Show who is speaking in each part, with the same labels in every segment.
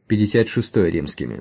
Speaker 1: 56 римскими.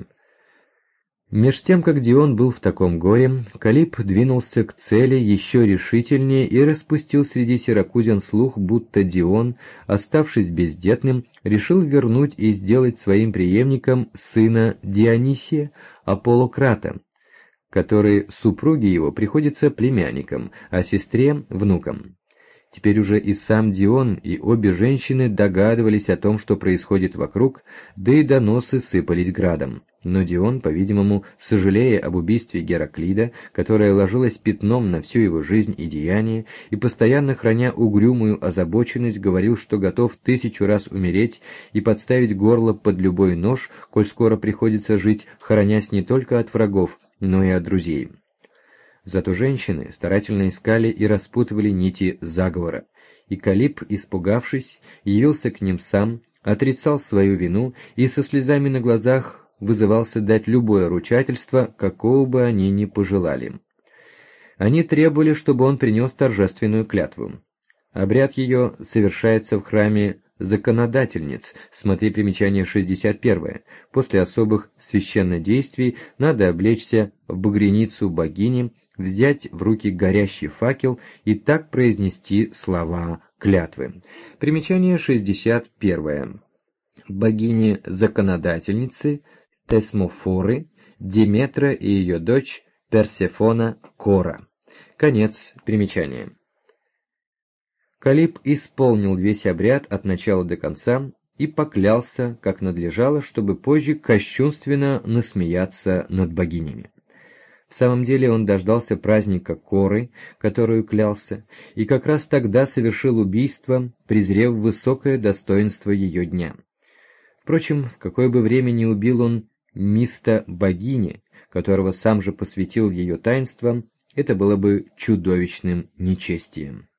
Speaker 1: Меж тем, как Дион был в таком горе, Калиб двинулся к цели еще решительнее и распустил среди сиракузян слух, будто Дион, оставшись бездетным, решил вернуть и сделать своим преемником сына Дионисия, Аполлократа, который супруге его приходится племянником, а сестре — внуком. Теперь уже и сам Дион, и обе женщины догадывались о том, что происходит вокруг, да и доносы сыпались градом. Но Дион, по-видимому, сожалея об убийстве Гераклида, которое ложилось пятном на всю его жизнь и деяния, и постоянно храня угрюмую озабоченность, говорил, что готов 1000 раз умереть и подставить горло под любой нож, коль скоро приходится жить, хоронясь не только от врагов, но и от друзей. Зато женщины старательно искали и распутывали нити заговора, и Калиб, испугавшись, явился к ним сам, отрицал свою вину и со слезами на глазах вызывался дать любое ручательство, какого бы они ни пожелали. Они требовали, чтобы он принес торжественную клятву. Обряд ее совершается в храме законодательниц, смотри примечание 61. После особых священнодействий надо облечься в багряницу богини, взять в руки горящий факел и так произнести слова клятвы. Примечание 61. Богини-законодательницы Тесмофоры, Диметра и ее дочь Персефона Кора. Конец примечания. Калиб исполнил весь обряд от начала до конца и поклялся, как надлежало, чтобы позже кощунственно насмеяться над богинями. В самом деле он дождался праздника Коры, которую клялся, и как раз тогда совершил убийство, презрев высокое достоинство ее дня. Впрочем, в какое бы время ни убил он Миста богини, которого сам же посвятил в ее таинство, это было бы чудовищным нечестием.